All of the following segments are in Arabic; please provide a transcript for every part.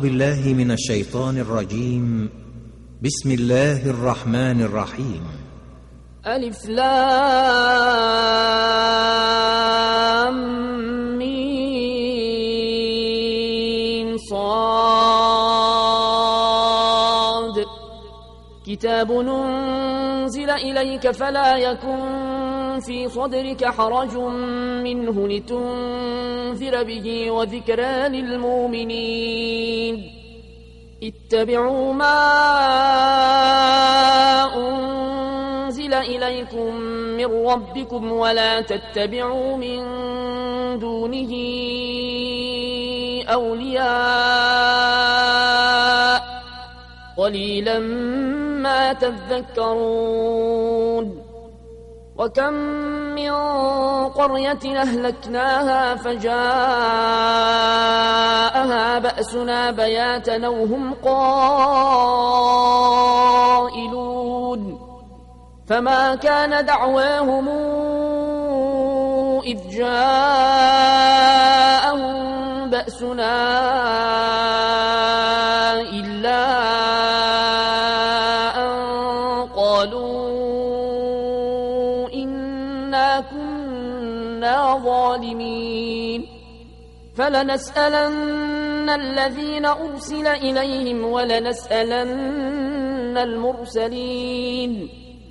بالله من الشيطان الرجيم. بسم الله الرحمن الرحيم. ألف لام ميم صاد. كتاب أنزل إليك فلا يكن في صدرك حرج منه لتنذر به وذكرى للمؤمنين. اتبعوا ما أنزل إليكم من ربكم ولا تتبعوا من دونه أولياء قليلا ما تذكرون. وكم من قرية أهلكناها فجاءها بأسنا بياتا وهم قائلون. فما كان دعواهم إذ جاءهم بأسنا إلا أن قالوا إنا كنا ظالمين. فلنسألن الذين أرسل إليهم ولنسألن المرسلين.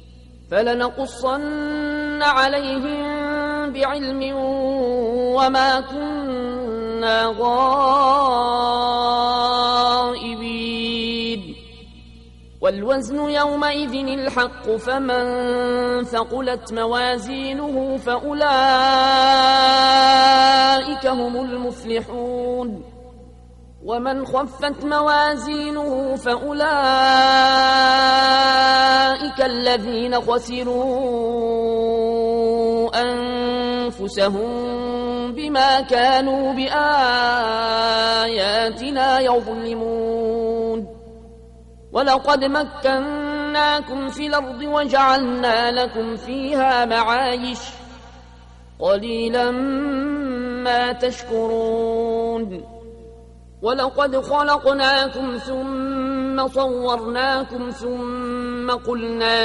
فلنقصن عليهم بعلم وما كنا غائبين. والوزن يومئذ الحق فمن ثقلت موازينه فأولئك هم المفلحون. ومن خفت موازينه فأولئك الذين خسروا أنفسهم بما كانوا بآياتنا يظلمون. ولقد مكناكم في الأرض وجعلنا لكم فيها معايش قليلا ما تشكرون. ولقد خلقناكم ثم صورناكم ثم قلنا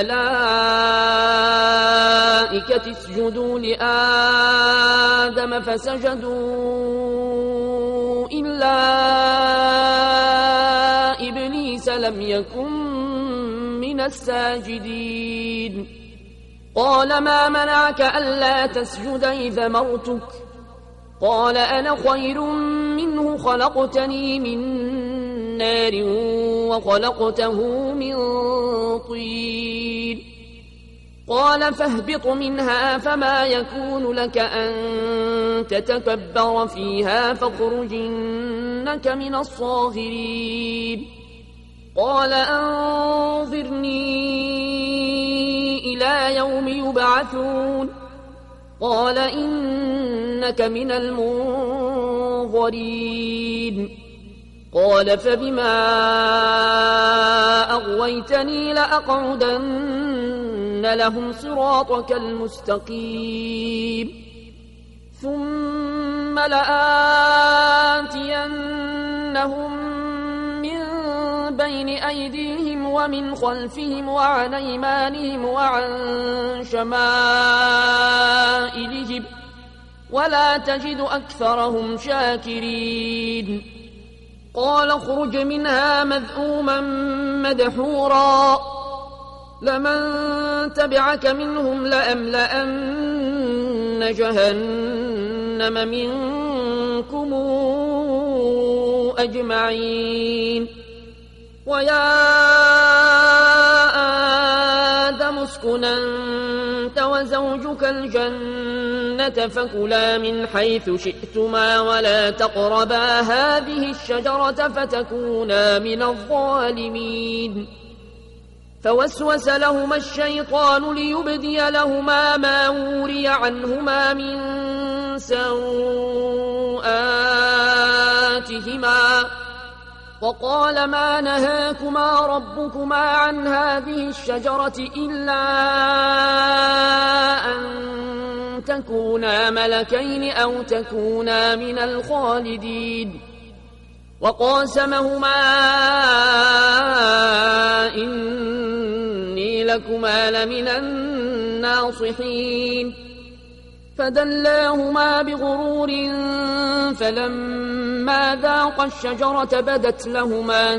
للملائكة اسجدوا لآدم فسجدوا إلا إبليس لم يكن من الساجدين. قال ما منعك ألا تسجد إذا أمرتك؟ قال أنا خير منه خلقتني من نار وخلقته من طين. قال فاهبط منها فما يكون لك أن تتكبر فيها فاخرج إنك من الصاغرين. قال أنظرني إلى يوم يبعثون. قال إنك من المنظرين. قال فبما أغويتني لأقعدن لهم صراطك المستقيم ثم لآتينهم من بين أيديهم ومن خلفهم وعن أيمانهم وعن شمائلهم ولا تجد أكثرهم شاكرين. قال اخرج منها مذءوما مدحورا لمن تبعك منهم لأملأن جهنم منكم أجمعين. ويا آدم اسكن أنت وزوجك الجنة فكلا من حيث شئتما ولا تقربا هذه الشجرة فتكونا من الظالمين. فوسوس لهما الشيطان ليبدي لهما ما وري عنهما من سوآتهما وقال ما نهاكما ربكما عن هذه الشجرة إلا أن تكونا ملكين أو تكونا من الخالدين. وقاسمهما إني لكما لمن الناصحين فدلاهما بغرور فلما ذاقا الشجرة بدت لهما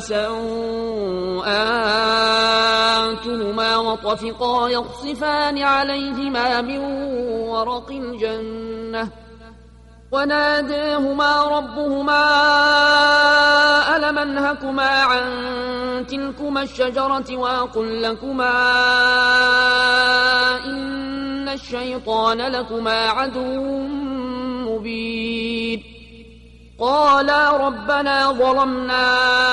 سوآتهما وطفقا يخصفان عليهما من ورق الجنة وناداهما ربهما ألم أنهكما عن تلكما الشجرة وأقل لكما إن الشيطان لكما عدو مبين قالا ربنا ظلمنا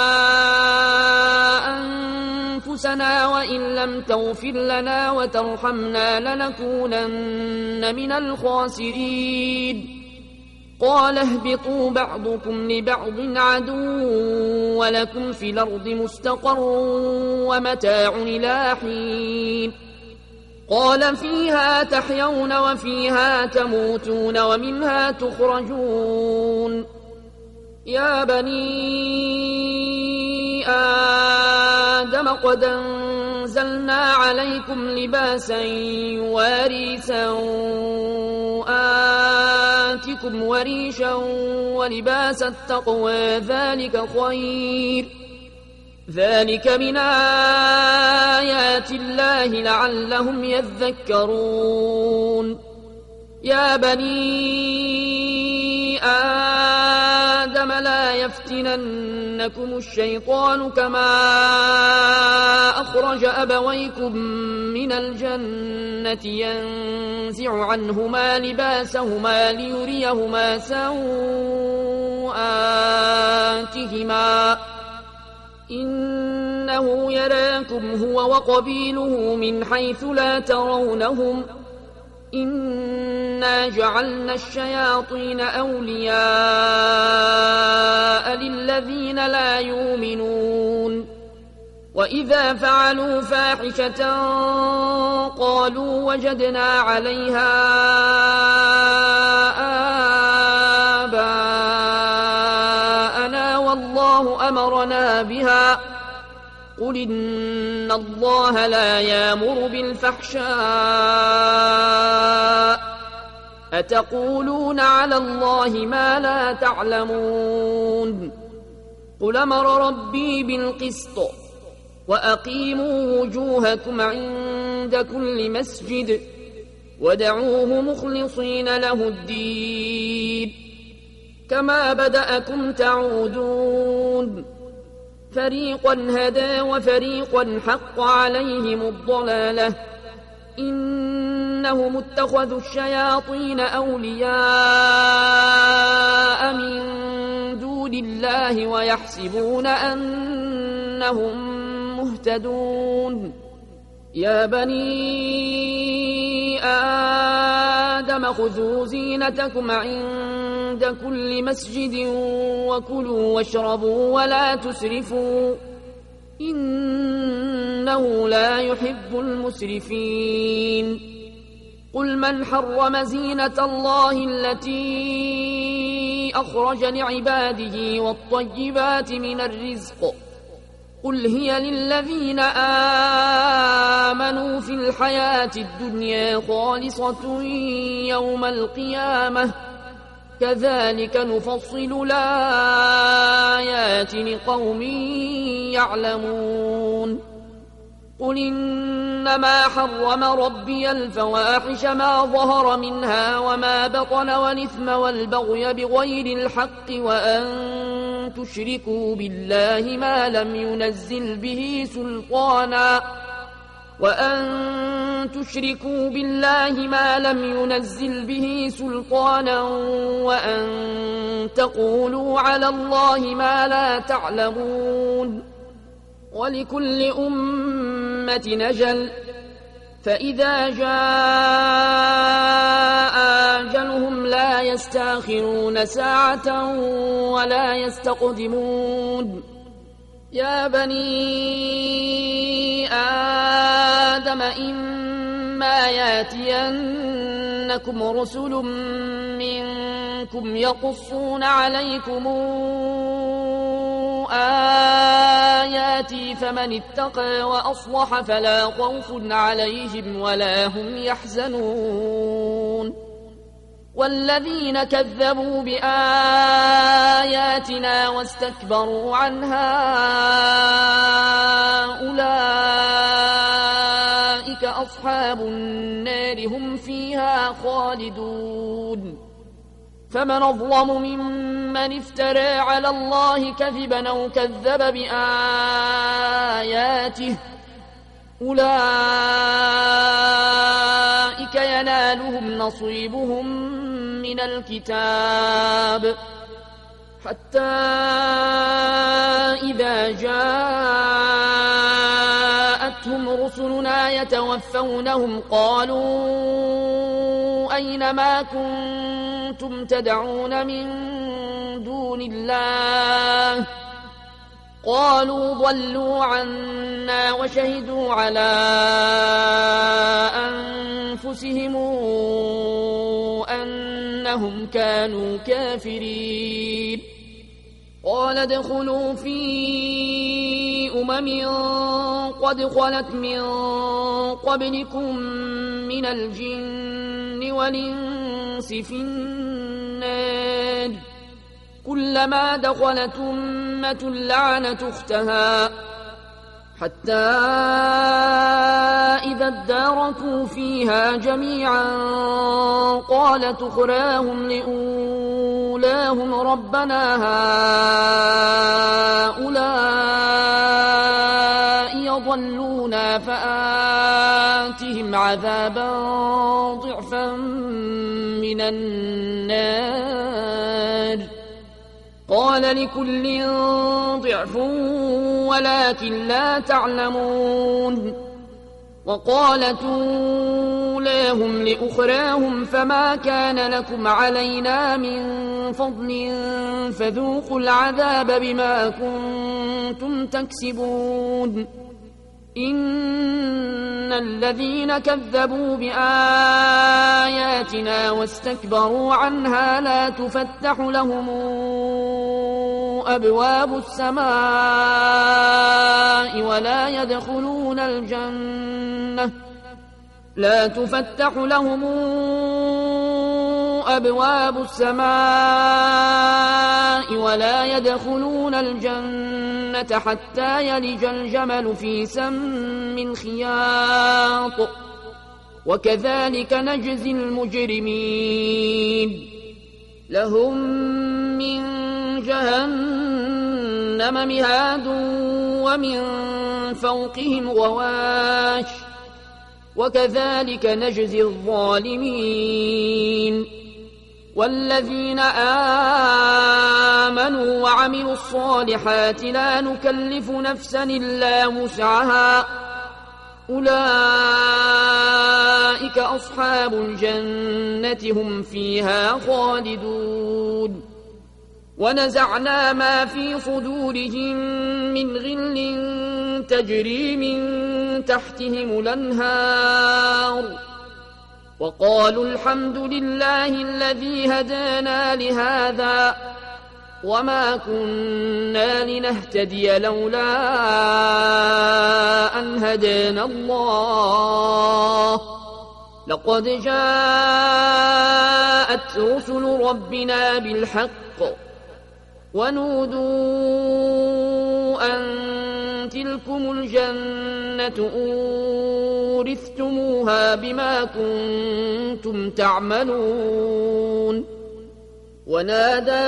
أنفسنا وإن لم تغفر لنا وترحمنا لنكونن من الخاسرين قال اهبطوا بعضكم لبعض عدو ولكم في الأرض مستقر ومتاع إلى حين قال فيها تحيون وفيها تموتون ومنها تخرجون يا بني آدم قد أنزلنا عليكم لباسا يواري سوآتكم وريشا ولباس التقوى ذلك خير ذلك من آيات الله لعلهم يذكرون يا بني آدم لا يفتننكم الشيطان كما أخرج أبويكم من الجنة ينزع عنهما لباسهما ليريهما سوآتهما إنه يراكم هو وقبيله من حيث لا ترونهم إنا جعلنا الشياطين أولياء للذين لا يؤمنون وإذا فعلوا فاحشة قالوا وجدنا عليها آباءنا والله أمرنا بها قل إن الله لا يأمر بالفحشاء أتقولون على الله ما لا تعلمون قل أمر ربي بالقسط وأقيموا وجوهكم عند كل مسجد ودعوه مخلصين له الدين كما بدأكم تعودون فريقا هدى وفريقا حق عليهم الضلالة إنهم اتخذوا الشياطين أولياء من دون الله ويحسبون أنهم مهتدون يا بني آدم خذوا زينتكم عند كل مسجد وكلوا واشربوا ولا تسرفوا إنه لا يحب المسرفين قل من حرم زينة الله التي أخرج لعباده والطيبات من الرزق قل هي للذين آمنوا في الحياة الدنيا خالصة يوم القيامة كذلك نفصل الآيات لقوم يعلمون قل إنما حرم ربي الفواحش ما ظهر منها وما بطن والإثم والبغي بغير الحق وأن تشركوا بالله ما لم ينزل به سلطانا وأن تقولوا على الله ما لا تعلمون ولكل أمة أجل فإذا جاء أجلهم لا يستأخرون ساعة ولا يستقدمون يا بني آدم إما ياتينكم رسل منكم يقصون عليكم آياتي فمن اتقى وأصلح فلا خوف عليهم ولا هم يحزنون والذين كذبوا بآياتنا واستكبروا عنها أولئك أصحاب النار هم فيها خالدون فمن أظلم ممن افترى على الله كذبا أو كذب بآياته أولئك ينالهم نصيبهم من الكتاب حتى إذا جاءتهم رسلنا يتوفونهم قالوا أين ما كنتم تدعون من دون الله قالوا ضلوا عنا وشهدوا على أنفسهم أنهم كانوا كافرين قال ادخلوا في قد خلت من قبلكم من الجن والإنس في النار كلما دخلت أمة لعنت أختها حتى إذا اداركوا فيها جميعا قالت أخراهم لأولاهم ربنا هؤلاء يضلونا فآتهم عذابا ضعفا من النار قال لكل ضعف ولكن لا تعلمون وقالت أولاهم لأخراهم فما كان لكم علينا من فضل فذوقوا العذاب بما كنتم تكسبون إن الذين كذبوا بآياتنا واستكبروا عنها لا تفتح لهم أبواب السماء لا تفتح لهم أبواب السماء ولا يدخلون الجنة حتى يلج الجمل في سم الخياط وكذلك نجزي المجرمين لهم من جهنم مهاد ومن فوقهم غواش وكذلك نجزي الظالمين والذين آمنوا وعملوا الصالحات لا نكلف نفسا إلا وسعها أولئك أصحاب الجنة هم فيها خالدون ونزعنا ما في صدورهم من غل تجري من تحتهم الأنهار وقالوا الحمد لله الذي هدانا لهذا وما كنا لنهتدي لولا أن هدانا الله لقد جاءت رسل ربنا بالحق ونودوا أن تلكم الجنة أورثتموها بما كنتم تعملون ونادى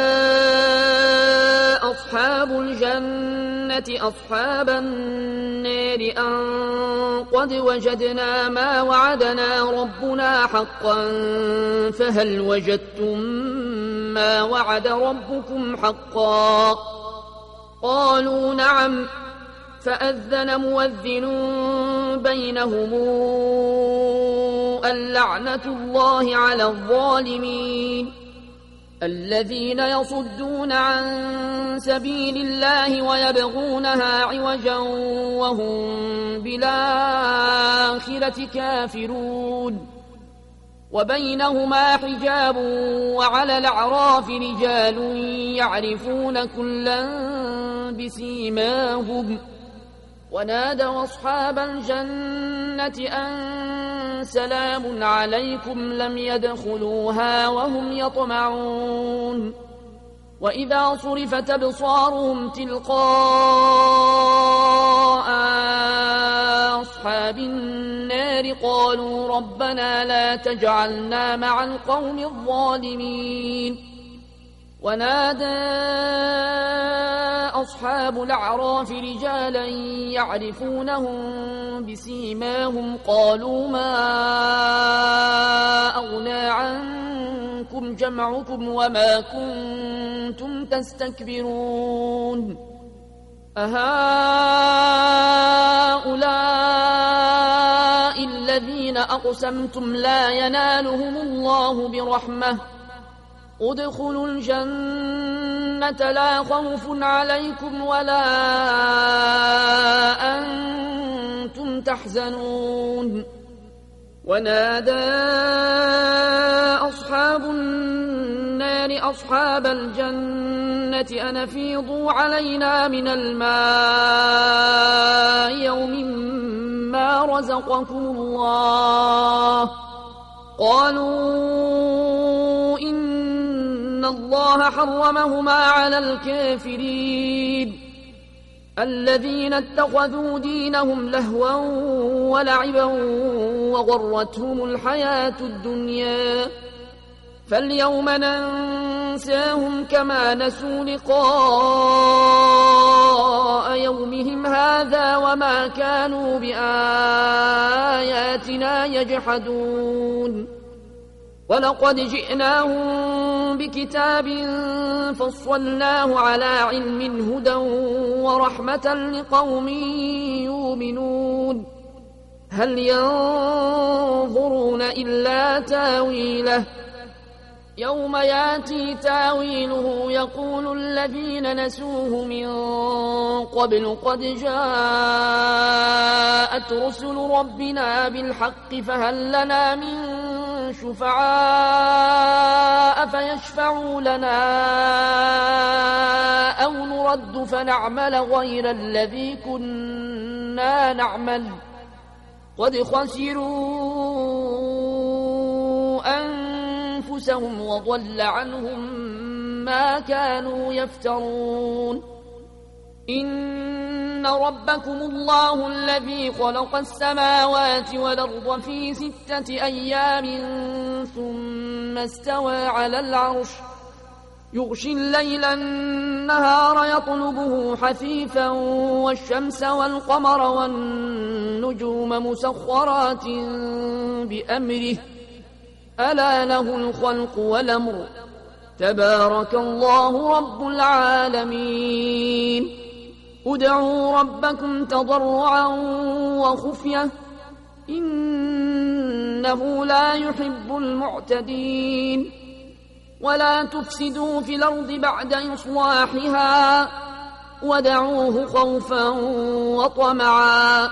أصحاب الجنة أصحاب النار أن قد وجدنا ما وعدنا ربنا حقا فهل وجدتم ما وعد ربكم حقا قالوا نعم فأذن مؤذن بينهم اللعنة الله على الظالمين الذين يصدون عن سبيل الله ويبغونها عوجا وهم بالآخرة كافرون وبينهما حجاب وعلى الأعراف رجال يعرفون كلا بسيماهم ونادوا أصحاب الجنة أن سلام عليكم لم يدخلوها وهم يطمعون وإذا صرفت أبصارهم تلقاء أصحاب النار قالوا ربنا لا تجعلنا مع القوم الظالمين ونادى أصحاب الأعراف رجالا يعرفونهم بسيماهم قالوا ما أغنى عنكم جمعكم وما كنتم تستكبرون أهؤلاء الذين أقسمتم لا ينالهم الله برحمة ادخلوا الجنة لا خوف عليكم ولا أنتم تحزنون ونادى أصحاب النار أصحاب الجنة أن أفيضوا علينا من الماء يوم ما رزقكم الله قالوا إن الله حرمهما على الكافرين الذين اتخذوا دينهم لهوا ولعبا وغرتهم الحياة الدنيا فاليوم ننساهم كما نسوا لقاء يومهم هذا وما كانوا بآياتنا يجحدون ولقد جئناهم بكتاب فصلناه على علم هدى ورحمة لقوم يؤمنون هل ينظرون إلا تاويله يوم ياتي تاويله يقول الذين نسوه من قبل قد جاءت رسل ربنا بالحق فهل لنا من شفعاء فيشفعوا لنا أو نرد فنعمل غير الذي كنا نعمل قد خسروا أنفسهم وضل عنهم ما كانوا يفترون إن ربكم الله الذي خلق السماوات والأرض في 6 أيام ثم استوى على العرش يغشي الليل النهار يطلبه حثيثا والشمس والقمر والنجوم مسخرات بأمره ألا له الخلق والأمر تبارك الله رب العالمين ادعوا ربكم تضرعا وخفية إنه لا يحب المعتدين ولا تفسدوا في الأرض بعد إصلاحها ودعوه خوفا وطمعا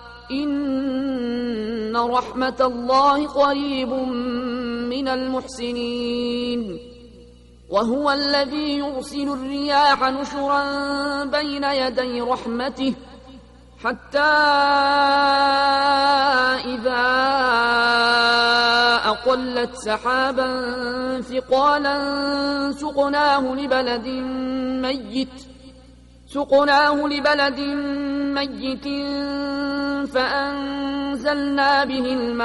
إن رحمة الله قريب من المحسنين وهو الذي يرسل الرياح نشرا بين يدي رحمته حتى إذا أقلت سحابا ثقالا سقناه لبلد ميت فأنزلنا به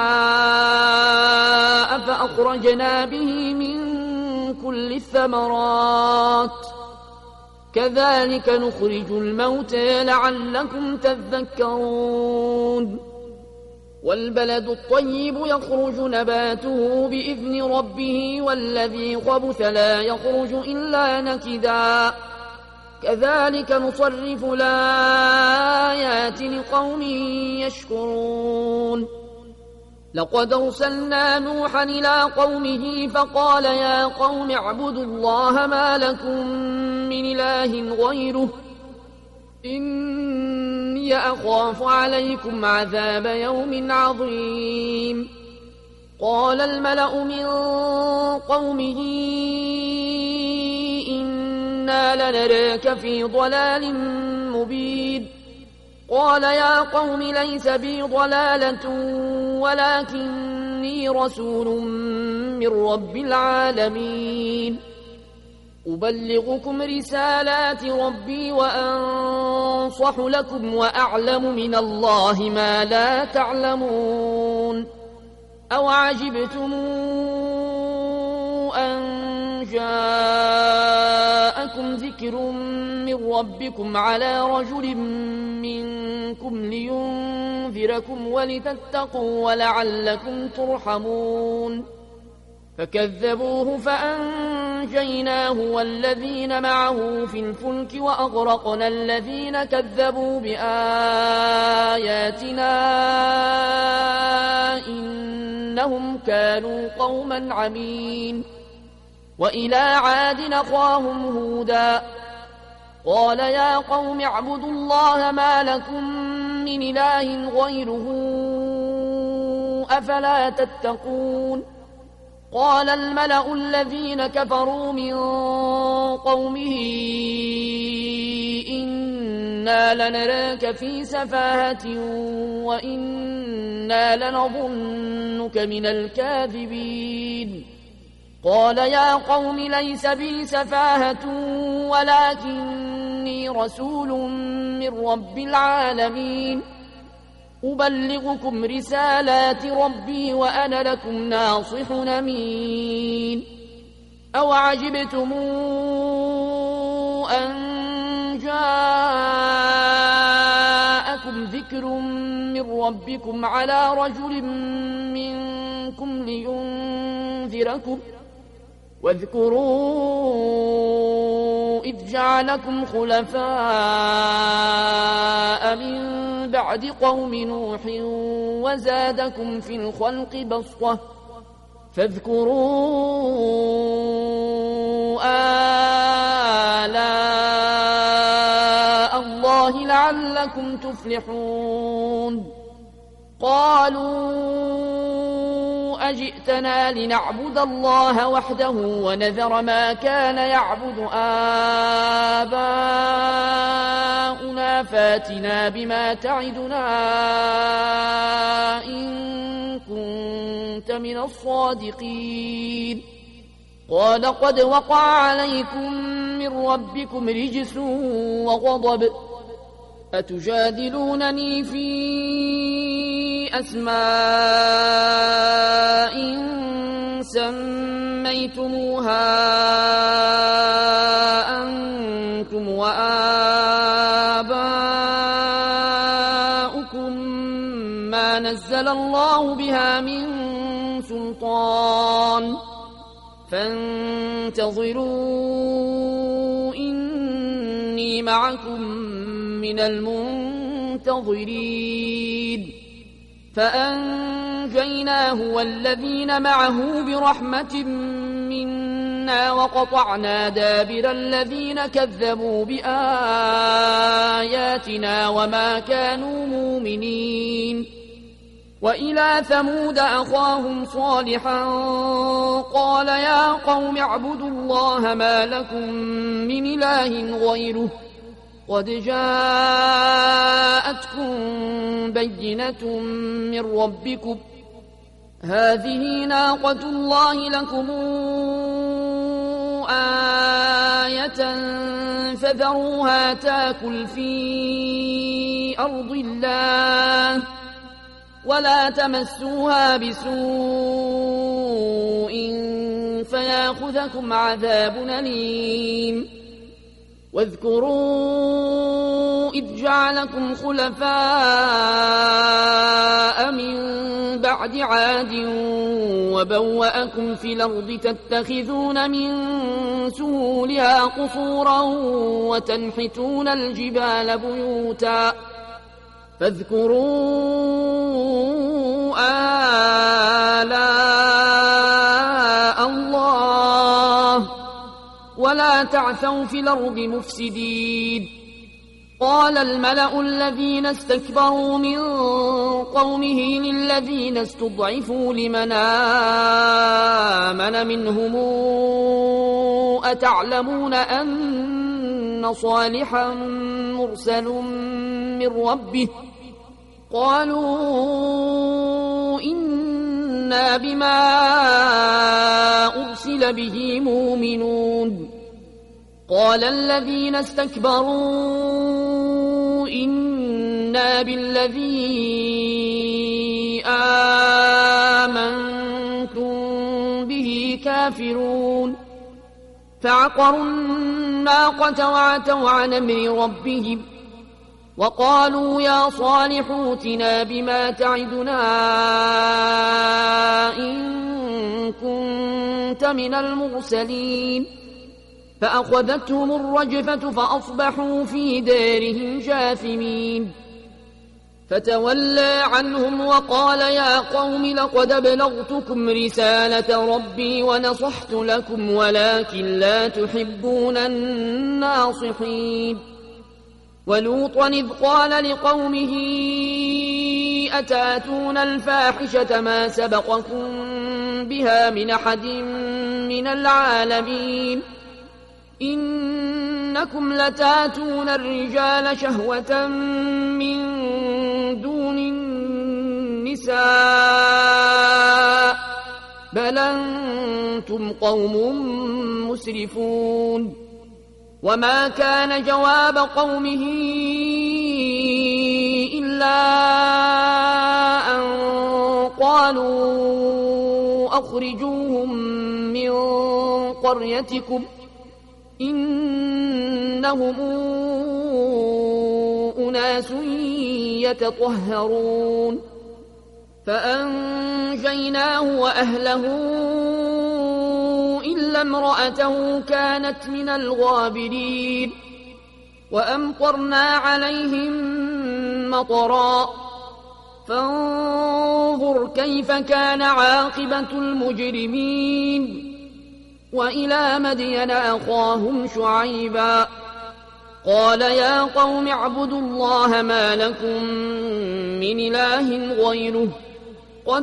الماء فأخرجنا به من كل الثمرات كذلك نخرج الموتى لعلكم تذكرون والبلد الطيب يخرج نباته بإذن ربه والذي خبث لا يخرج إلا نكدا كذلك نصرف الآيات لقوم يشكرون لقد أرسلنا نوحا إلى قومه فقال يا قوم اعبدوا الله ما لكم من إله غيره إني أخاف عليكم عذاب يوم عظيم قال الملأ من قومه إنا لنراك في ضلال مبين قال يا قوم ليس بي ضلالة ولكني رسول من رب العالمين أبلغكم رسالات ربي وأنصح لكم وأعلم من الله ما لا تعلمون أو عجبتم أن جاءكم ذكر من ربكم على رجل منكم لينذركم ولتتقوا ولعلكم ترحمون فكذبوه فأنجيناه والذين معه في الفلك وأغرقنا الذين كذبوا بآياتنا إنهم كانوا قوما عمين وإلى عاد أخاهم هودا قال يا قوم اعبدوا الله ما لكم من إله غيره أفلا تتقون قال الملأ الذين كفروا من قومه إنا لنراك في سفاهة وإنا لنظنك من الكاذبين قال يا قوم ليس بي سفاهة ولكني رسول من رب العالمين أبلغكم رسالات ربي وأنا لكم ناصح أمين أو عجبتم أن جاءكم ذكر من ربكم على رجل منكم لينذركم واذكروا إذ جعلكم خلفاء من بعد قوم نوح وزادكم في الخلق بسطة فاذكروا آلاء الله لعلكم تفلحون قالوا أجئتنا لنعبد الله وحده ونذر ما كان يعبد آباؤنا فاتنا بما تعدنا إن كنت من الصادقين قال قد وقع عليكم من ربكم رجس وغضب أتجادلونني في أسماء سميتموها أنتم وآباؤكم ما نزل الله بها من سلطان فانتظروا إني معكم من المنتظرين فأنجيناه والذين معه برحمة منا وقطعنا دابر الذين كذبوا بآياتنا وما كانوا مؤمنين وإلى ثمود أخاهم صالحا قال يا قوم اعبدوا الله ما لكم من إله غيره قد جاءتكم بينة من ربكم هذه ناقة الله لكم آية فذروها تاكل في أرض الله ولا تمسوها بسوء فياخذكم عذاب أليم واذكروا إذ جعلكم خلفاء من بعد عاد وبوأكم في الأرض تتخذون من سهولها قصورا وتنحتون الجبال بيوتا فاذكروا آلاء الله ولا تعثوا في الأرض مفسدين قال الملأ الذين استكبروا من قومه للذين استضعفوا لمن آمن منهم أتعلمون أن صالحا مرسل من ربه قالوا إنا بما أرسل به مؤمنون قال الذين استكبروا إنا بالذي آمنتم به كافرون فعقروا الناقة وعتوا عن أمر ربهم وقالوا يا صالح ائتنا بما تعدنا إن كنت من المرسلين فأخذتهم الرجفة فأصبحوا في دارهم جاثمين فتولى عنهم وقال يا قوم لقد أبلغتكم رسالة ربي ونصحت لكم ولكن لا تحبون الناصحين ولوطا إذ قال لقومه أتاتون الفاحشة ما سبقكم بها من أحد من العالمين إنكم لتاتون الرجال شهوة من دون النساء بل أنتم قوم مسرفون وما كان جواب قومه إلا أن قالوا أخرجوهم من قريتكم إنهم أناس يتطهرون فأنجيناه وأهله إلا امرأته كانت من الغابرين وأمطرنا عليهم مطرا فانظر كيف كان عاقبة المجرمين وإلى مدين أخاهم شعيبا قال يا قوم اعبدوا الله ما لكم من إله غيره قد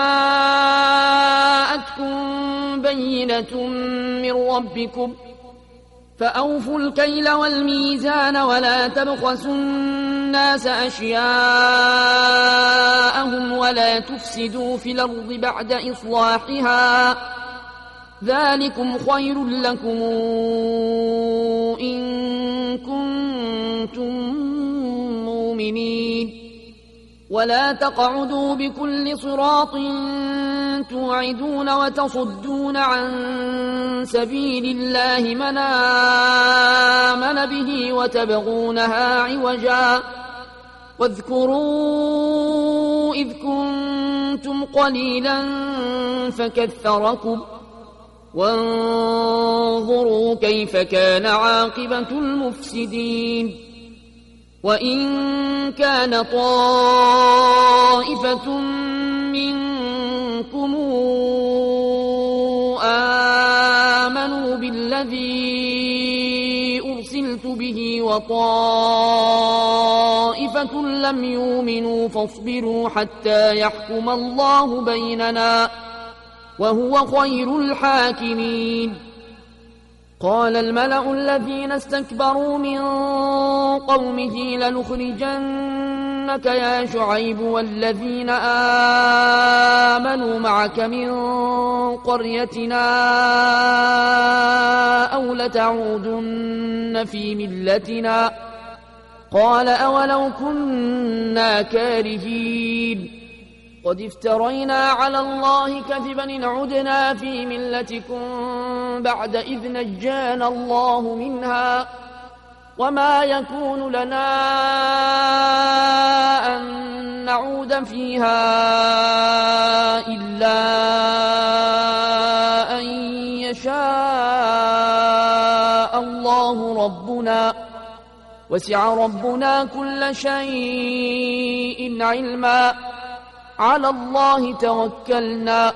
جاءتكم بينة من ربكم فأوفوا الكيل والميزان ولا تبخسوا الناس أشياءهم ولا تفسدوا في الأرض بعد إصلاحها ذلكم خير لكم إن كنتم مؤمنين ولا تقعدوا بكل صراط توعدون وتصدون عن سبيل الله من آمن به وتبغونها عوجا واذكروا إذ كنتم قليلا فكثركم وانظروا كيف كان عاقبة المفسدين وإن كان طائفة منكم آمنوا بالذي أرسلت به وطائفة لم يؤمنوا فاصبروا حتى يحكم الله بيننا وهو خير الحاكمين قال الملأ الذين استكبروا من قومه لنخرجنك يا شعيب والذين آمنوا معك من قريتنا أو لتعودن في ملتنا قال أولو كنا كارهين قد افترينا على الله كذبا إن عدنا في ملتكم بعد إذ نجانا الله منها وما يكون لنا أن نعود فيها إلا أن يشاء الله ربنا وسع ربنا كل شيء علما على الله توكلنا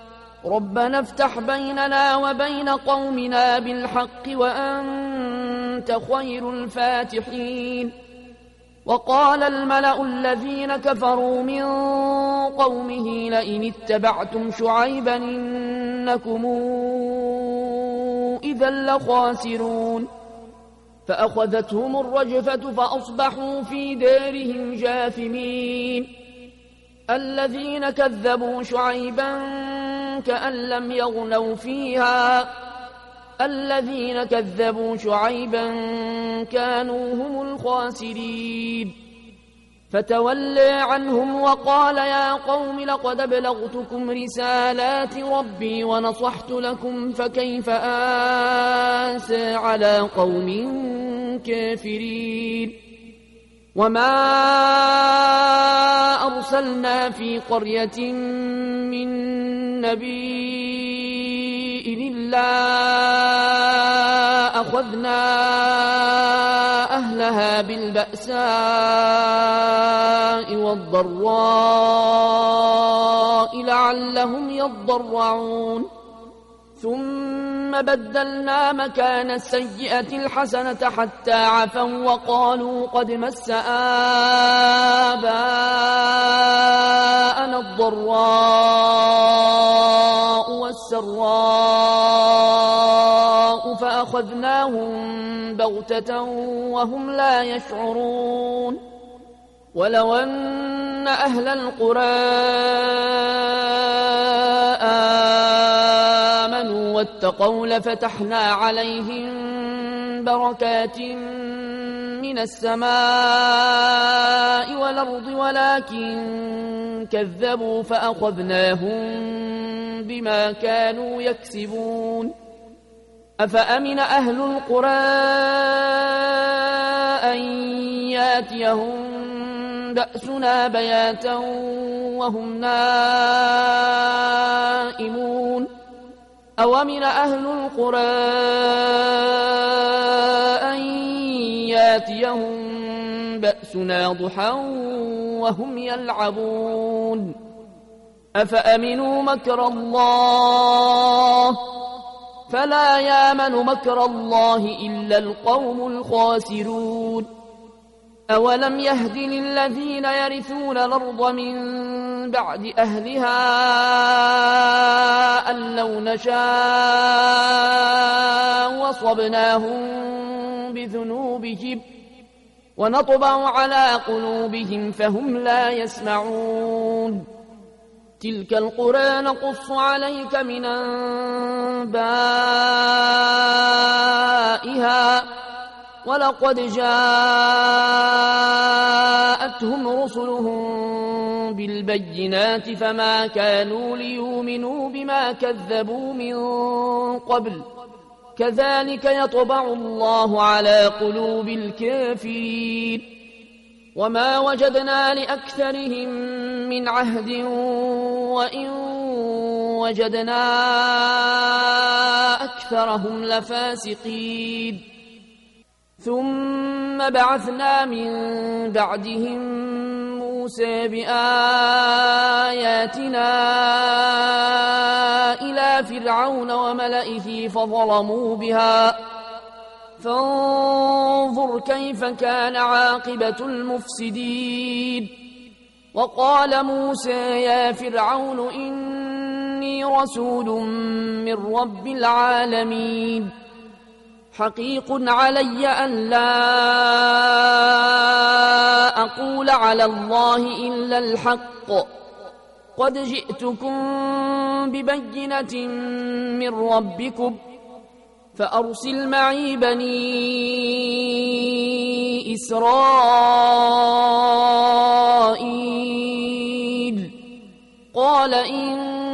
ربنا افتح بيننا وبين قومنا بالحق وأنت وأنت خير الفاتحين. وقال الملأ الذين كفروا من قومه لئن اتبعتم شعيبا إنكم إذا لخاسرون. فأخذتهم الرجفة فأصبحوا في دارهم جاثمين. الذين كذبوا شعيبا كأن لم يغنوا فيها الذين كذبوا شعيبا كانوا هم الخاسرين. فتولى عنهم وقال يا قوم لقد أبلغتكم رسالات ربي ونصحت لكم فكيف آسى على قوم كافرين. وما أرسلنا في قرية من نبي إلا أخذنا أهلها بالبأساء والضراء لعلهم يضرعون. ثم بدلنا مكان السيئة الحسنة حتى عفوا وقالوا قد مس آباءنا الضراء والسراء فأخذناهم بغتة وهم لا يشعرون. ولو أن أهل القرى آمنوا واتقوا لفتحنا عليهم بركات من السماء والأرض ولكن كذبوا فأخذناهم بما كانوا يكسبون. أفأمن أهل القرى أن ياتيهم بأسنا بياتا وهم نائمون. أومن أهل القرى أن ياتيهم بأسنا ضحى وهم يلعبون. أفأمنوا مكر الله فلا يامن مكر الله إلا القوم الخاسرون. أولم يهد للذين يرثون الأرض من بعد أهلها أن لو نشاء وصبناهم بذنوبهم ونطبع على قلوبهم فهم لا يسمعون. تلك القرى نقص عليك من أنبائها ولقد جاءتهم رسلهم بالبينات فما كانوا ليؤمنوا بما كذبوا من قبل كذلك يطبع الله على قلوب الكافرين. وما وجدنا لأكثرهم من عهد وإن وجدنا أكثرهم لفاسقين. ثم بعثنا من بعدهم موسى بآياتنا إلى فرعون وملئه فظلموا بها فانظر كيف كان عاقبة المفسدين. وقال موسى يا فرعون إني رسول من رب العالمين حقيق علي أن لا أقول على الله إلا الحق قد جئتكم ببينة من ربكم فأرسل معي بني إسرائيل. قال إن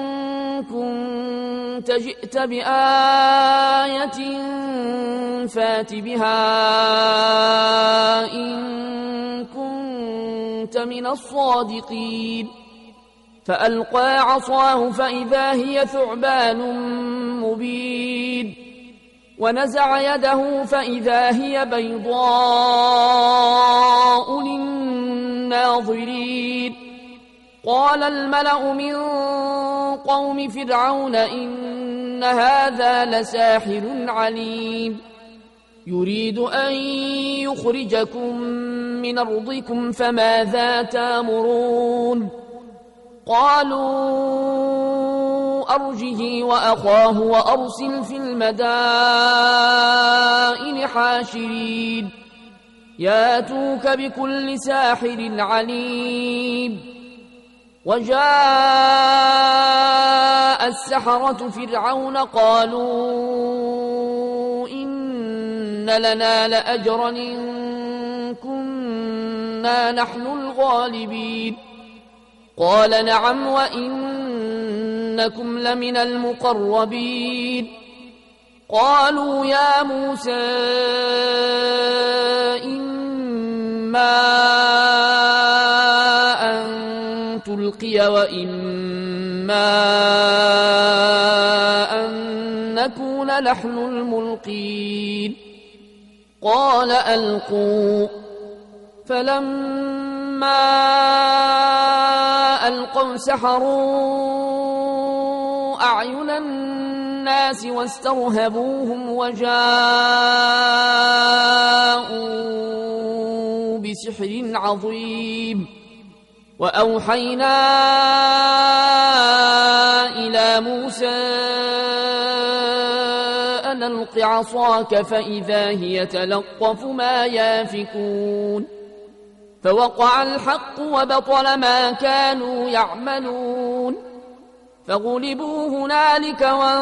كنت جئت بآية فات بها إن كنت من الصادقين. فألقى عصاه فإذا هي ثعبان مبين ونزع يده فإذا هي بيضاء للناظرين. قال الملأ من قوم فرعون إن هذا لساحر عليم يريد أن يخرجكم من أرضكم فماذا تأمرون قالوا أرجه وأخاه وأرسل في المدائن حاشرين ياتوك بكل ساحر عليم وجاء السحرة فرعون قالوا إن لنا لأجرا إن كنا نحن الغالبين قال نعم وإنكم لمن المقربين قالوا يا موسى إما أن تلقي وإما أن نكون نحن الملقين قال ألقوا فلما ألقوا سحروا أعين الناس واسترهبوهم وجاءوا بسحر عظيم وأوحينا إلى موسى أن ألق عصاك فإذا هي تلقف ما يافكون فوقع الحق وبطل ما كانوا يعملون فغلبوا هنالك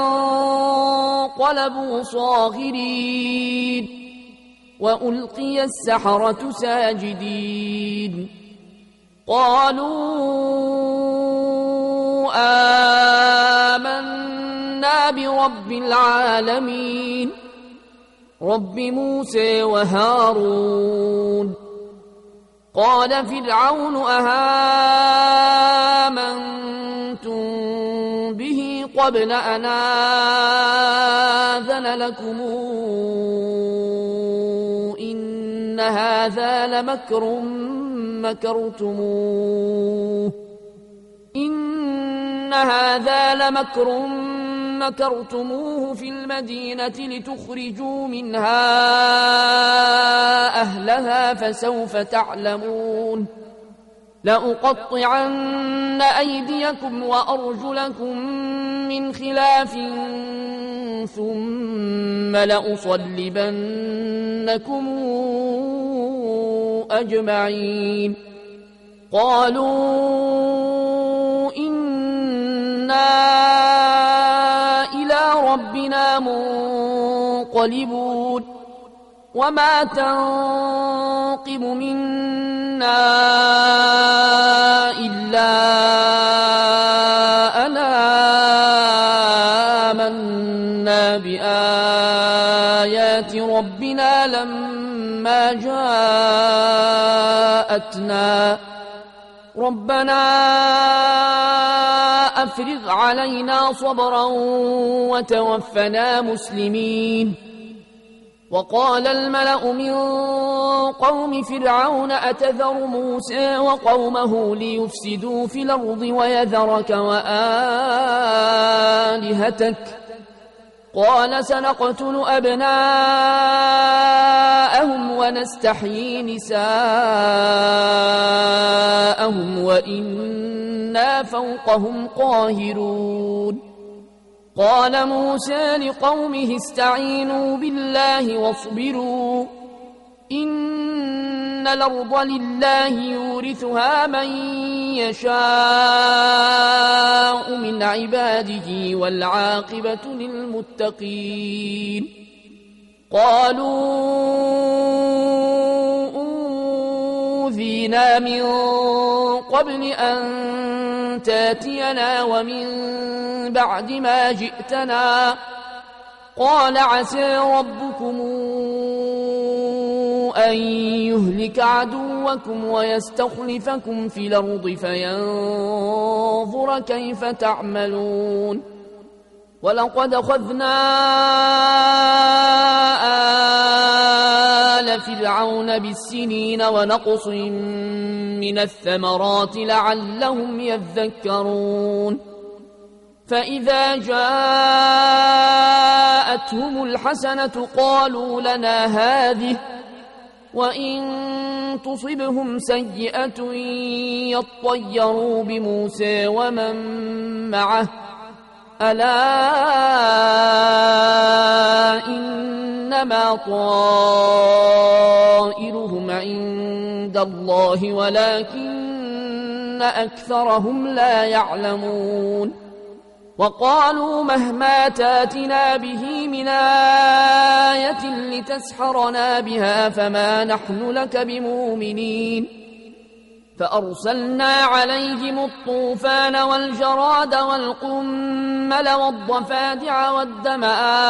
وانقلبوا صاغرين وألقي السحرة ساجدين قالوا آمنا برب العالمين رب موسى وهارون قال فرعون أهامنتم به قبل أن آذن لكم إن هذا لمكر مكرتموه في المدينة لتخرجوا منها أهلها فسوف تعلمون لأقطعن أيديكم وأرجلكم من خلاف ثم لأصلبنكم أجمعين قالوا إنا إلى ربنا منقلبون وما تنقم منا إلا أن آمنا بآيات ربنا لما جاءتنا ربنا أفرغ علينا صبرا وتوفنا مسلمين وقال الملأ من قوم فرعون أتذر موسى وقومه ليفسدوا في الأرض ويذرك وآلهتك قال سنقتل أبناءهم ونستحيي نساءهم وإنا فوقهم قاهرون قال موسى لقومه استعينوا بالله واصبروا إن الأرض لله يورثها من يشاء من عباده والعاقبة للمتقين قالوا أوذينا من قبل أن تاتينا ومن بعد ما جئتنا قال عسى ربكم أن يهلك عدوكم ويستخلفكم في الأرض فينظر كيف تعملون ولقد أخذنا آل فرعون بالسنين ونقص من الثمرات لعلهم يذكرون فإذا جاءتهم الحسنة قالوا لنا هذه، وإن تصبهم سيئة يطيروا بموسى ومن معه، ألا إنما طائرهم عند الله ولكن أكثرهم لا يعلمون. وقالوا مهما تاتنا به من آية لتسحرنا بها فما نحن لك بمؤمنين. فأرسلنا عليهم الطوفان والجراد والقمل والضفادع والدم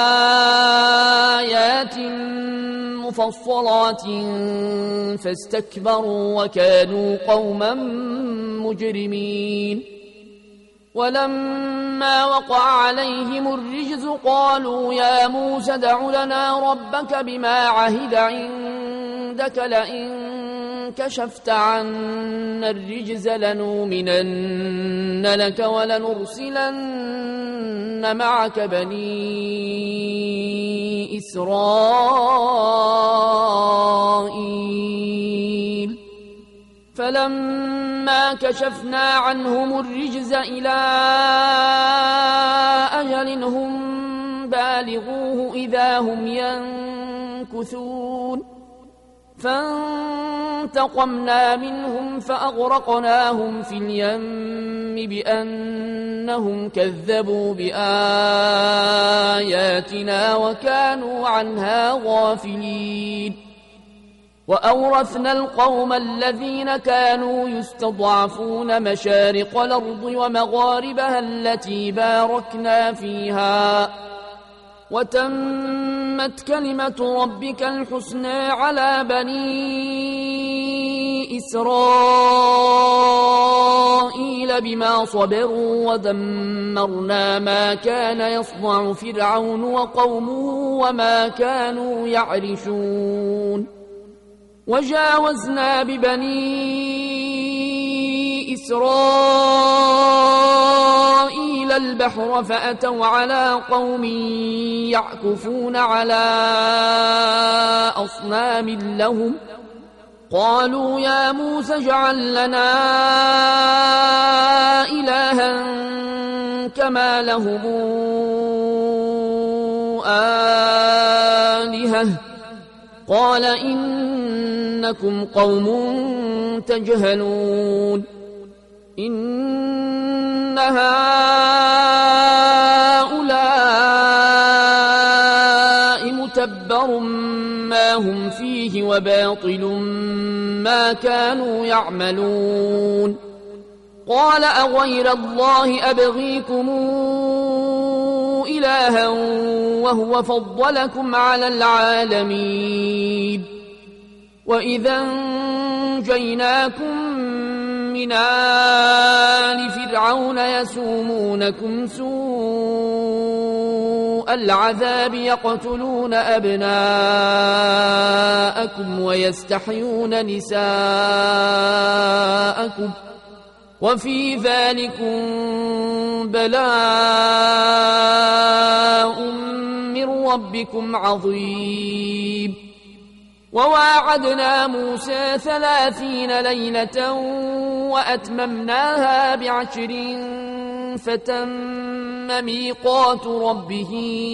آيات مفصلات فاستكبروا وكانوا قوما مجرمين. ولما وقع عليهم الرجز قالوا يا موسى ادع لنا ربك بما عهد عندك لئن كشفت عنا الرجز لنؤمنن لك ولنرسلن معك بني إسرائيل. فلما كشفنا عنهم الرجز إلى أجل هم بالغوه إذا هم ينكثون. فانتقمنا منهم فأغرقناهم في اليم بأنهم كذبوا بآياتنا وكانوا عنها غافلين. وأورثنا القوم الذين كانوا يستضعفون مشارق الأرض ومغاربها التي باركنا فيها، وتمت كلمة ربك الحسنى على بني إسرائيل بما صبروا ودمرنا ما كان يصنع فرعون وقومه وما كانوا يعرشون. وجاوزنا ببني إسرائيل البحر فأتوا على قوم يعكفون على أصنام لهم قالوا يا موسى اجعل لنا إلها كما لهم آلهة قال إنكم قوم تجهلون. إن هؤلاء متبر ما هم فيه وباطل ما كانوا يعملون. قال أغير الله أبغيكم إلها وهو فضلكم على العالمين. وإذا انجيناكم من آل فرعون يسومونكم سوء العذاب يقتلون أبناءكم ويستحيون نساءكم وفي ذلكم بلاء من ربكم عظيم. وواعدنا موسى 30 ليلة وأتممناها ب10 فتم ميقات ربه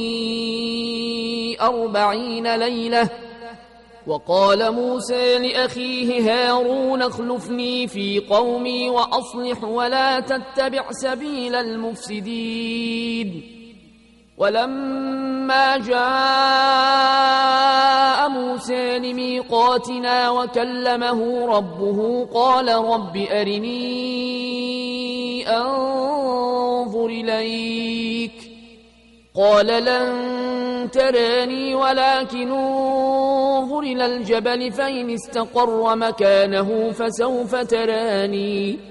40 ليلة. وقال موسى لأخيه هارون اخلفني في قومي وأصلح ولا تتبع سبيل المفسدين. ولما جاء موسى لميقاتنا وكلمه ربه قال رب أرني أنظر إليك قال لن تراني ولكن انظر إلى الجبل فإن استقر مكانه فسوف تراني.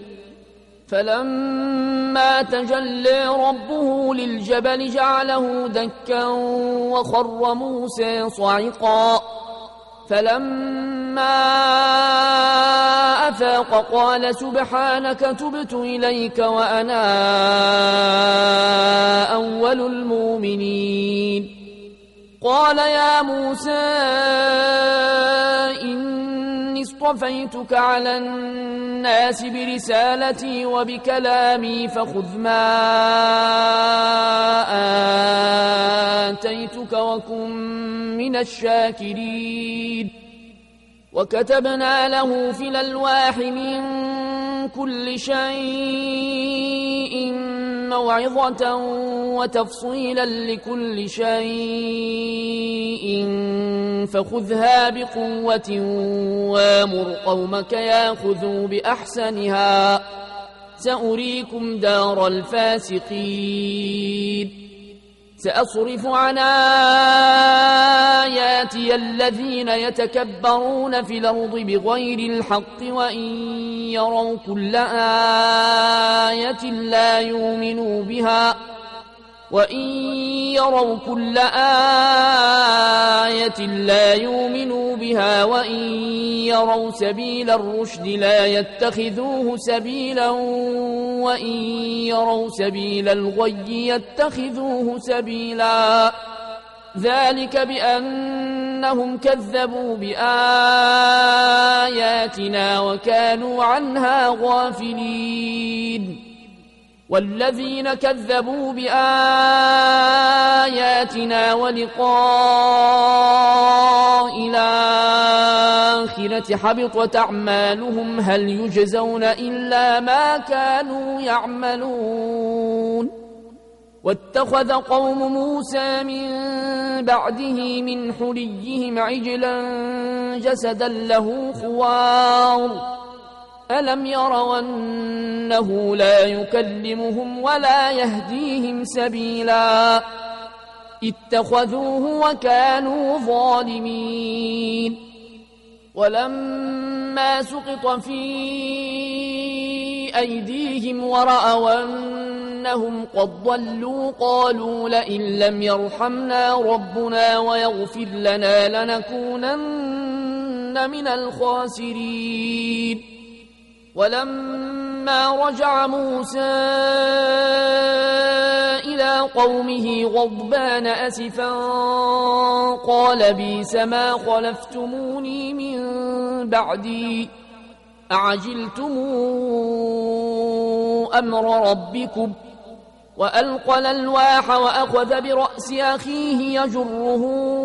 فلما تجلى ربه للجبل جعله دكا وخر موسى صعقا. فلما أفاق قال سبحانك تبت إليك وأنا أول المؤمنين. قال يا موسى إني اصطفيتك على الناس برسالتي وبكلامي فخذ ما آتيتك وكن من الشاكرين. وكتبنا له في الألواح من كل شيء موعظة وتفصيلا لكل شيء فخذها بقوة وامر قومك ياخذوا بأحسنها سأريكم دار الفاسقين. سأصرف عن آياتي الذين يتكبرون في الأرض بغير الحق وإن يروا كل آية لا يؤمنوا بها وإن يروا سبيل الرشد لا يتخذوه سبيلا وإن يروا سبيل الغي يتخذوه سبيلا. ذلك بأنهم كذبوا بآياتنا وكانوا عنها غافلين. والذين كذبوا بآياتنا ولقاء الآخرة حبطت أعمالهم هل يجزون إلا ما كانوا يعملون. واتخذ قوم موسى من بعده من حليهم عجلا جسدا له خوار ألم يروا أنه لا يكلمهم ولا يهديهم سبيلا اتخذوه وكانوا ظالمين. ولما سقط في أيديهم ورأوا أنهم قد ضلوا قالوا لئن لم يرحمنا ربنا ويغفر لنا لنكونن من الخاسرين. ولما رجع موسى إلى قومه غضبان أسفا قال بئس ما خلفتموني من بعدي أعجلتم أمر ربكم. وألقى الألواح وأخذ برأس أخيه يجره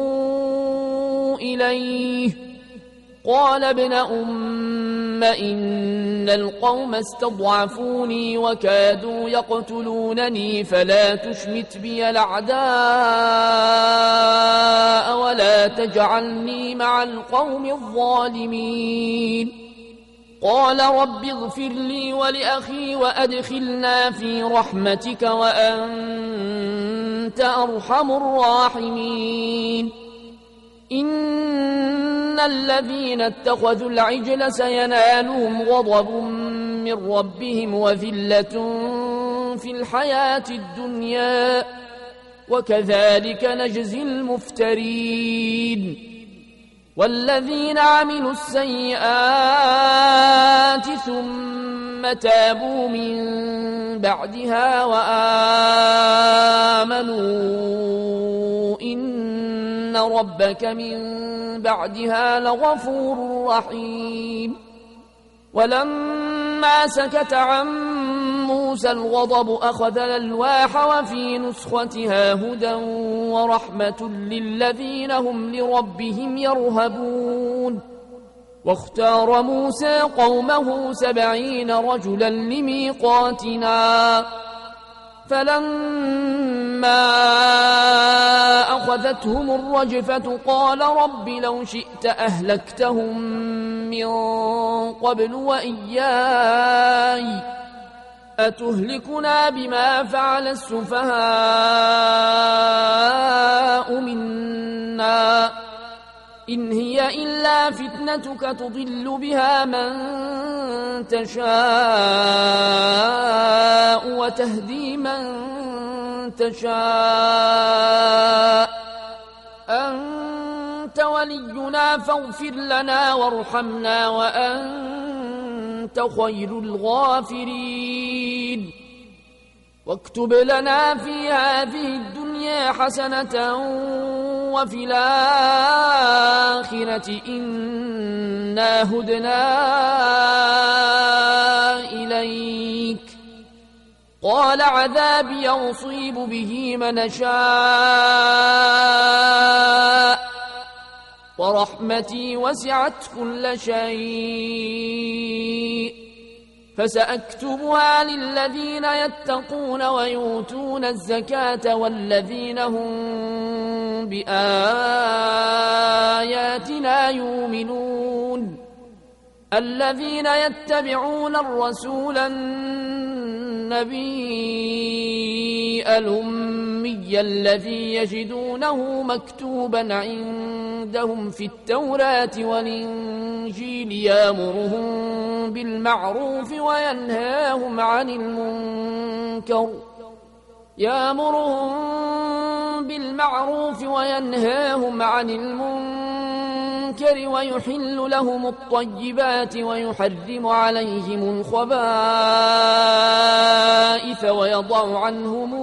إليه قال ابن أم إن القوم استضعفوني وكادوا يقتلونني فلا تشمت بي الأعداء ولا تجعلني مع القوم الظالمين. قال رب اغفر لي ولأخي وأدخلنا في رحمتك وأنت أرحم الراحمين. إن الذين اتخذوا العجل سينالهم غضب من ربهم وذلة في الحياة الدنيا وكذلك نجزي المفترين. والذين عملوا السيئات ثم تابوا من بعدها وآمنوا إن ربك من بعدها لغفور رحيم. ولما سكت عن موسى الغضب أخذ الألواح وفي نسختها هدى ورحمة للذين هم لربهم يرهبون. واختار موسى قومه 70 رجلا لميقاتنا فلما أخذتهم الرجفة قال رب لو شئت أهلكتهم من قبل وإياي أتهلكنا بما فعل السفهاء منا إن هي إلا فتنتك تضل بها من تشاء وتهدي من تشاء أنت ولينا فاغفر لنا وارحمنا وأنت وأنت خير الغافرين واكتب لنا في هذه الدنيا حسنة وفي الآخرة إنا هدنا إليك قال عذابي يصيب به من شاء ورحمتي وسعت كل شيء فسأكتبها للذين يتقون ويؤتون الزكاة والذين هم بآياتنا يؤمنون الذين يتبعون الرسول النبي الأمي الذي يجدونه مكتوبا عندهم في التوراة والإنجيل يأمرهم بالمعروف وينهاهم عن المنكر ويحل لهم الطيبات ويحرم عليهم الخبائث ويضع عنهم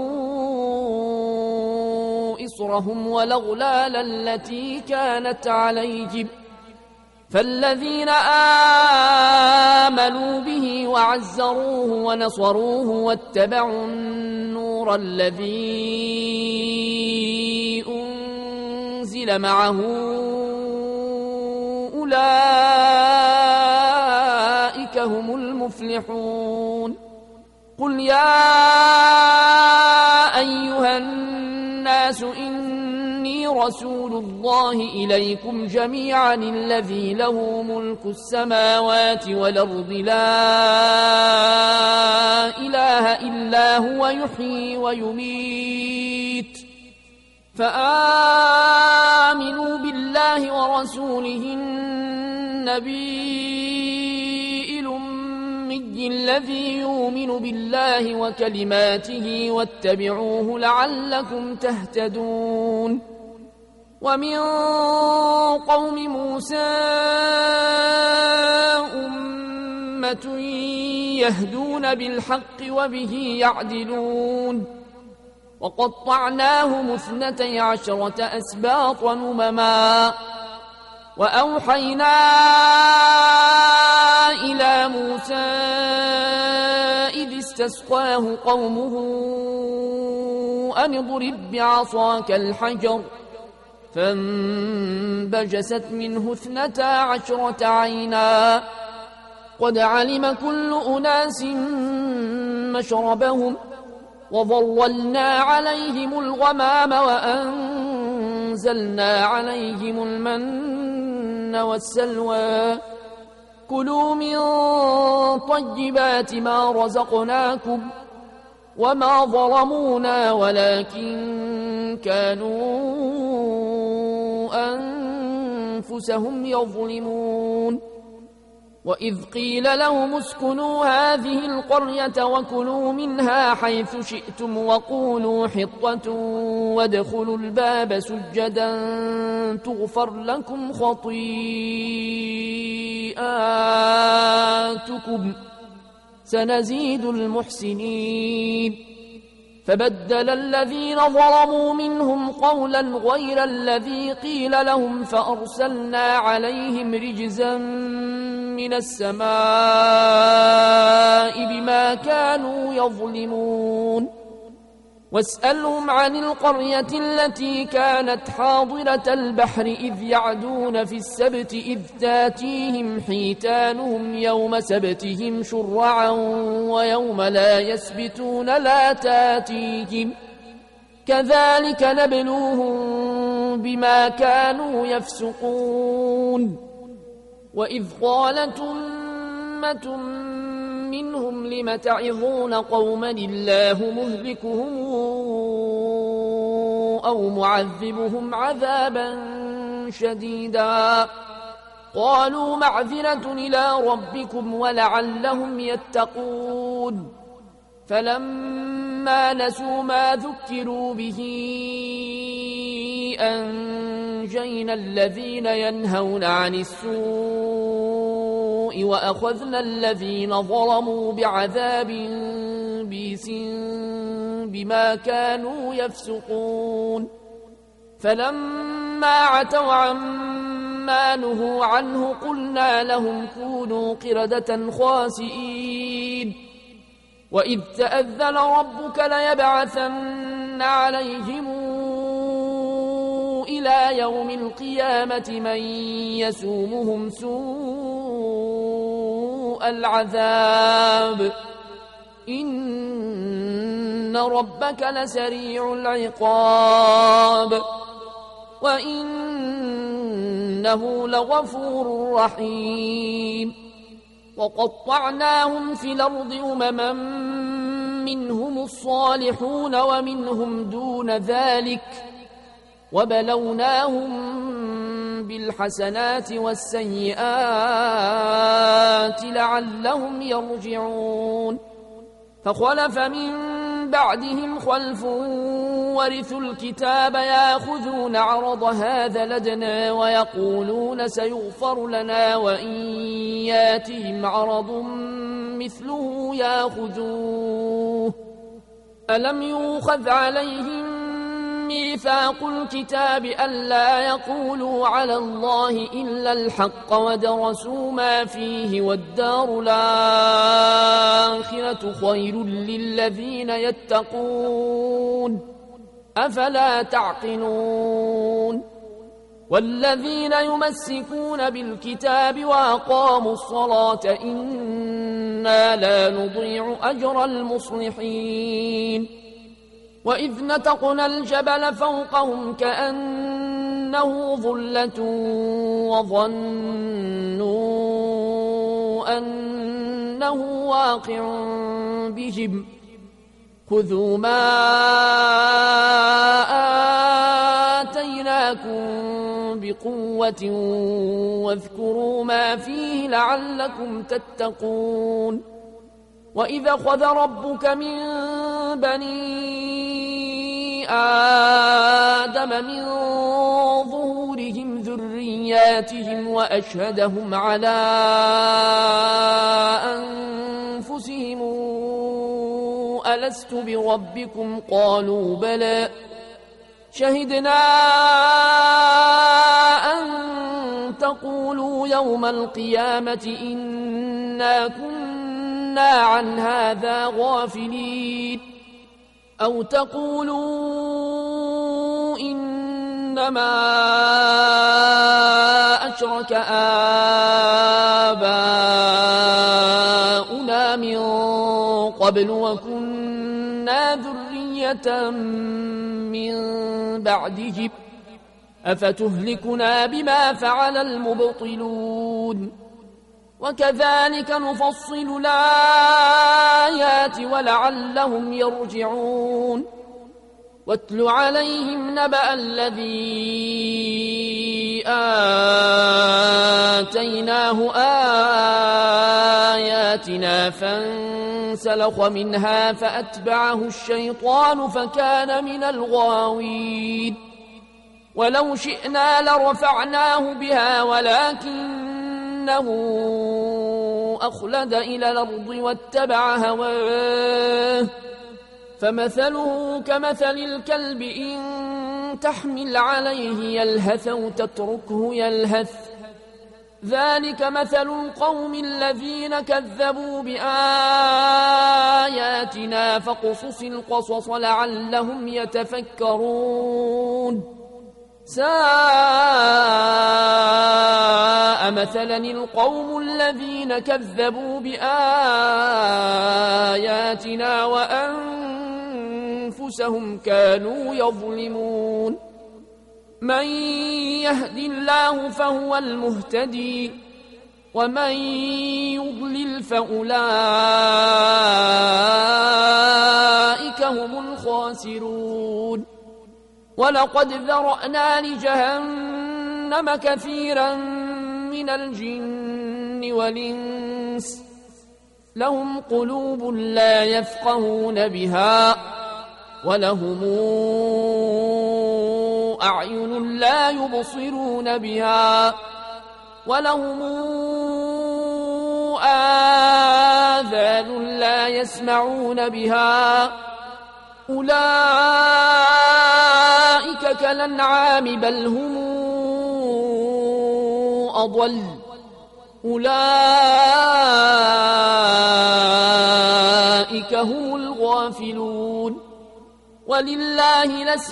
إصرهم والأغلال التي كانت عليهم فالذين آمنوا به وعزروه ونصروه واتبعوا النور الذي أنزل معه أولئك هم المفلحون قل يا أيها الناس إني رسول الله إليكم جميعا الذي له ملك السماوات والأرض لا إله إلا هو يحيي ويميت فآمنوا بالله ورسوله النبي الأمي الذي يؤمن بالله وكلماته واتبعوه لعلكم تهتدون ومن قوم موسى أمة يهدون بالحق وبه يعدلون وقطعناهم 12 أسباطا أمما وأوحينا إلى موسى إذ استسقاه قومه أن اضرب بعصاك الحجر فانبجست منه 12 عينا قد علم كل أناس مشربهم وظللنا عليهم الغمام وأنزلنا عليهم المن والسلوى كلوا من طيبات ما رزقناكم وما ظلمونا ولكن كانوا أنفسهم يظلمون وإذ قيل لهم اسكنوا هذه القرية وكلوا منها حيث شئتم وقولوا حطة وادخلوا الباب سجدا تغفر لكم خطيئاتكم سنزيد المحسنين فبدل الذين ظلموا منهم قولا غير الذي قيل لهم فأرسلنا عليهم رجزا من السماء بما كانوا يظلمون واسألهم عن القرية التي كانت حاضرة البحر إذ يعدون في السبت إذ تاتيهم حيتانهم يوم سبتهم شرعا ويوم لا يسبتون لا تاتيهم كذلك نبلوهم بما كانوا يفسقون وإذ قالت أمة منهم لم تعظون قوما الله مهلكهم أو معذبهم عذابا شديدا قالوا معذرة إلى ربكم ولعلهم يتقون فلما نسوا ما ذكروا به أنجينا الذين ينهون عن السوء السوء وأخذنا الذين ظلموا بعذاب بئيس بما كانوا يفسقون فلما عتوا عما نهوا عنه قلنا لهم كونوا قردة خاسئين وإذ تأذن ربك ليبعثن عليهم إلى يوم القيامة من يسومهم سوء العذاب إن ربك لسريع العقاب وإنه لغفور رحيم وقطعناهم في الأرض أمما منهم الصالحون ومنهم دون ذلك وبلوناهم بالحسنات والسيئات لعلهم يرجعون فخلف من بعدهم خلف ورثوا الكتاب ياخذون عرض هذا الأدنى ويقولون سيغفر لنا وإن ياتهم عرض مثله ياخذوه ألم يؤخذ عليهم ميثاق الكتاب ألا يقولوا على الله إلا الحق ودرسوا ما فيه والدار الآخرة خير للذين يتقون أفلا تعقلون والذين يمسكون بالكتاب وأقاموا الصلاة إنا لا نضيع أجر المصلحين وإذ نتقنا الجبل فوقهم كأنه ظلة وظنوا أنه واقع بهم خذوا ما آتيناكم بقوة واذكروا ما فيه لعلكم تتقون وإذا خذ ربك من بني آدم من ظهورهم ذرياتهم وأشهدهم على أنفسهم ألست بربكم قالوا بلى شهدنا أن تقولوا يوم القيامة إنا كنا عن هذا غافلين أو تقولوا إنما أشرك آباؤنا من قبل وكنا ذرية من بعدهم أفتهلكنا بما فعل المبطلون وكذلك نفصل الآيات ولعلهم يرجعون واتل عليهم نبأ الذي آتيناه آياتنا فانسلخ منها فأتبعه الشيطان فكان من الغاوين ولو شئنا لرفعناه بها ولكنه أخلد إلى الأرض واتبع هواه فمثله كمثل الكلب إن تحمل عليه يلهث أو تتركه يلهث ذلك مثل القوم الذين كذبوا بآياتنا فاقصص القصص لعلهم يتفكرون ساء مثلا القوم الذين كذبوا بآياتنا وأنفسهم كانوا يظلمون من يهد الله فهو المهتدي ومن يضلل فأولئك هم الخاسرون ولقد ذرأنا لجهنم كثيرا من الجن والإنس لهم قلوب لا يفقهون بها ولهم أعين لا يبصرون بها ولهم آذان لا يسمعون بها أولئك كالأنعام بل هم أضل أولئك هم الغافلون ولله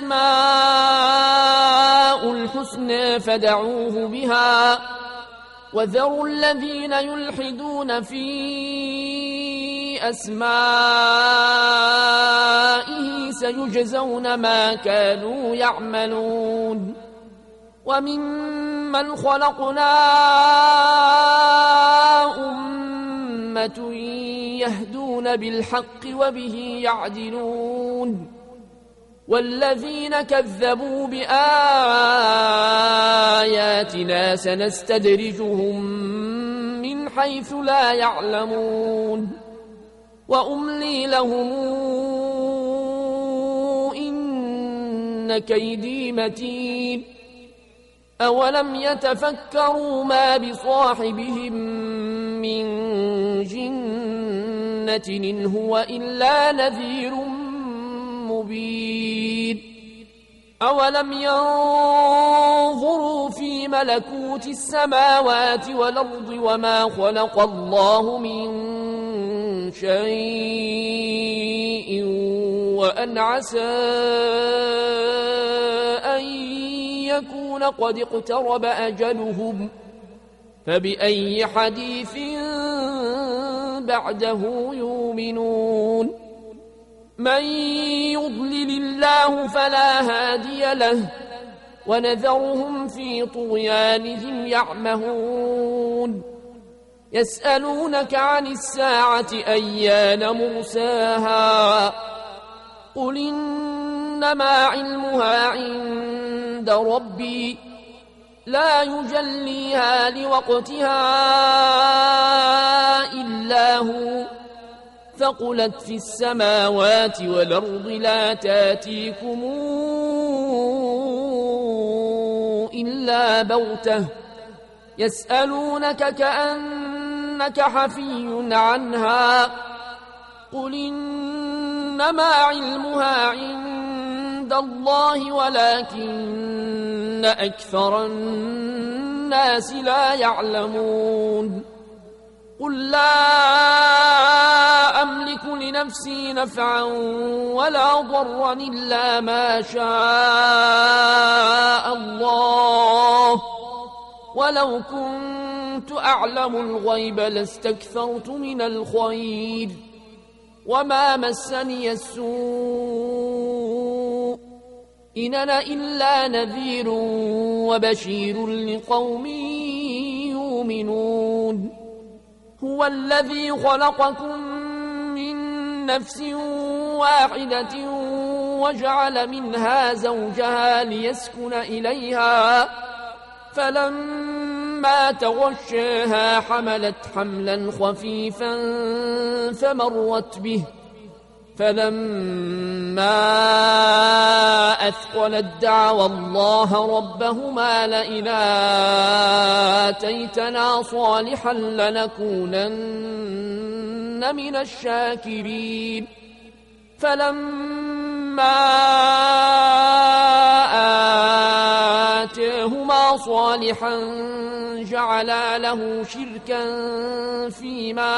الأسماء الحسنى فدعوه بها وذروا الذين يلحدون في أسمائه سيجزون ما كانوا يعملون وممن خلقنا أمة يهدون بالحق وبه يعدلون والذين كذبوا بآياتنا سنستدرجهم من حيث لا يعلمون وأملي لهم إن كيدي متين أولم يتفكروا ما بصاحبهم من جنة إن هو إلا نذير مبين أولم ينظروا في ملكوت السماوات والأرض وما خلق الله من شيء وأن عسى أن يكون قد اقترب أجلهم فبأي حديث بعده يؤمنون من يضلل الله فلا هادي له ونذرهم في طغيانهم يعمهون يسألونك عن الساعة أيان مرساها قل إنما علمها عند ربي لا يجليها لوقتها إلا هو ثقلت في السماوات والأرض لا تاتيكم إلا بغتة يسألونك كأنك حفي عنها قل إنما علمها عند الله ولكن أكثر الناس لا يعلمون قل لا أملك لنفسي نفعا ولا ضرا إلا ما شاء الله ولو كنت أعلم الغيب لاستكثرت من الخير وما مسني السوء إن أنا إلا نذير وبشير لقوم يؤمنون هو الذي خلقكم من نفس واحدة وجعل منها زوجها ليسكن إليها فلما تغشاها حملت حملا خفيفا فمرت به فلما أثقلت دعوا الله ربهما لئن آتيتنا صالحا لنكونن من الشاكرين فلما آتاهما صالحا جعلا له شركا فيما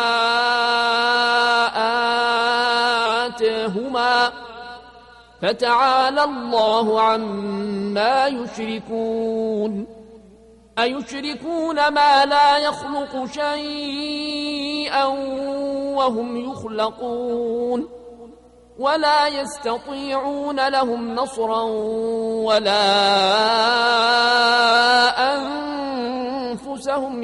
آتاهما فتعالى الله عما يشركون أيشركون ما لا يخلق شيئا وهم يخلقون ولا يستطيعون لهم نصرا ولا أنفسهم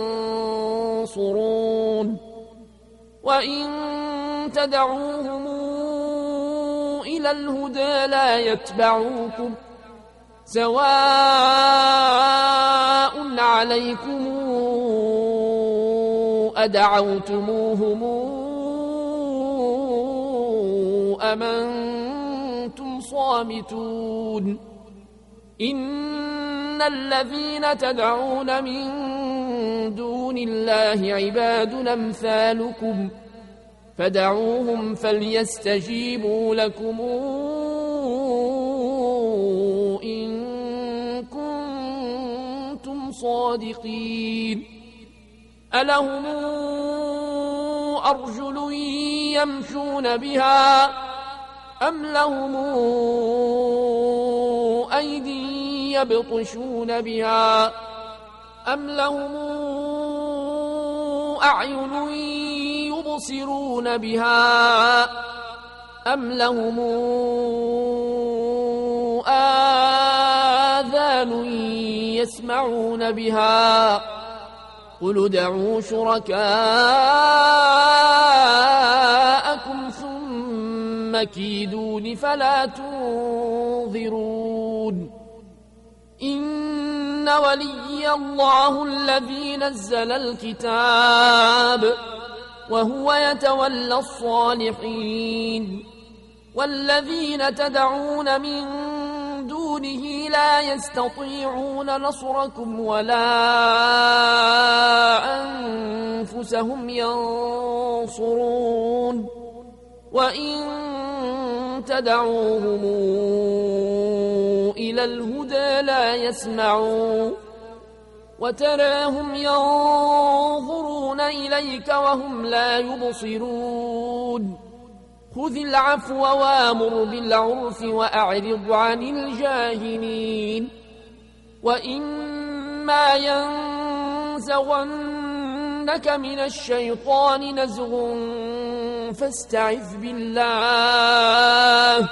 ينصرون وإن تدعوهم إلى الهدى لا يتبعوكم سواء عليكم أدعوتموهم أم أنتم صامتون إن الذين تدعون من دون الله عباد أمثالكم فدعوهم فليستجيبوا لكم إن كنتم صادقين ألهم أرجل يمشون بها أم لهم أيدي يبطشون بها أم لهم أعين يبصرون بها أم لهم آذان يسمعون بها قل ادعوا شركاءكم ثم كيدون فلا تنظرون إن ولي الله الذي نزل الكتاب وهو يتولى الصالحين والذين تدعون من دونه لا يستطيعون نصركم ولا أنفسهم ينصرون وإن تدعوهم إلى الهدى لا يسمعون وتراهم ينظرون إليك وهم لا يبصرون خذ العفو وامر بالعرف وأعرض عن الجاهلين وإما ينزغنك من الشيطان نزغ فاستعذ بالله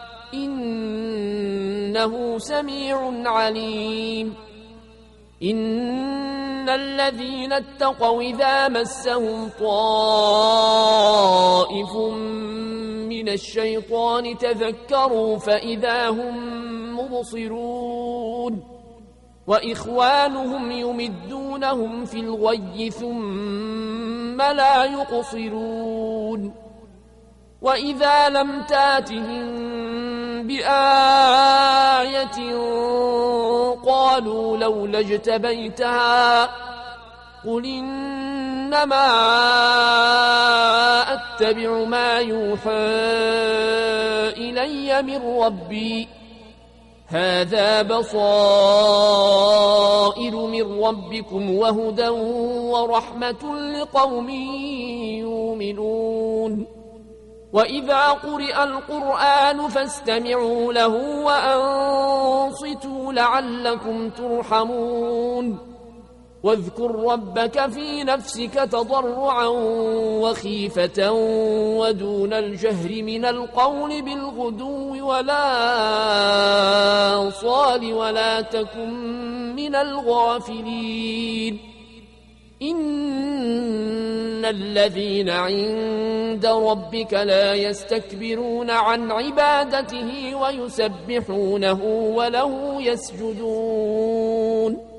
إنه سميع عليم إن الذين اتقوا إذا مسهم طائف من الشيطان تذكروا فإذا هم مبصرون وإخوانهم يمدونهم في الغي ثم لا يقصرون وإذا لم تاتهم بآية قالوا لولا اجتبيتها قل إنما أتبع ما يوحى إلي من ربي هذا بصائر من ربكم وهدى ورحمة لقوم يؤمنون وإذا قرئ القرآن فاستمعوا له وأنصتوا لعلكم ترحمون واذكر ربك في نفسك تضرعا وخيفة ودون الجهر من القول بالغدو ولا صال ولا تكن من الغافلين إن الذين عند ربك لا يستكبرون عن عبادته ويسبحونه وله يسجدون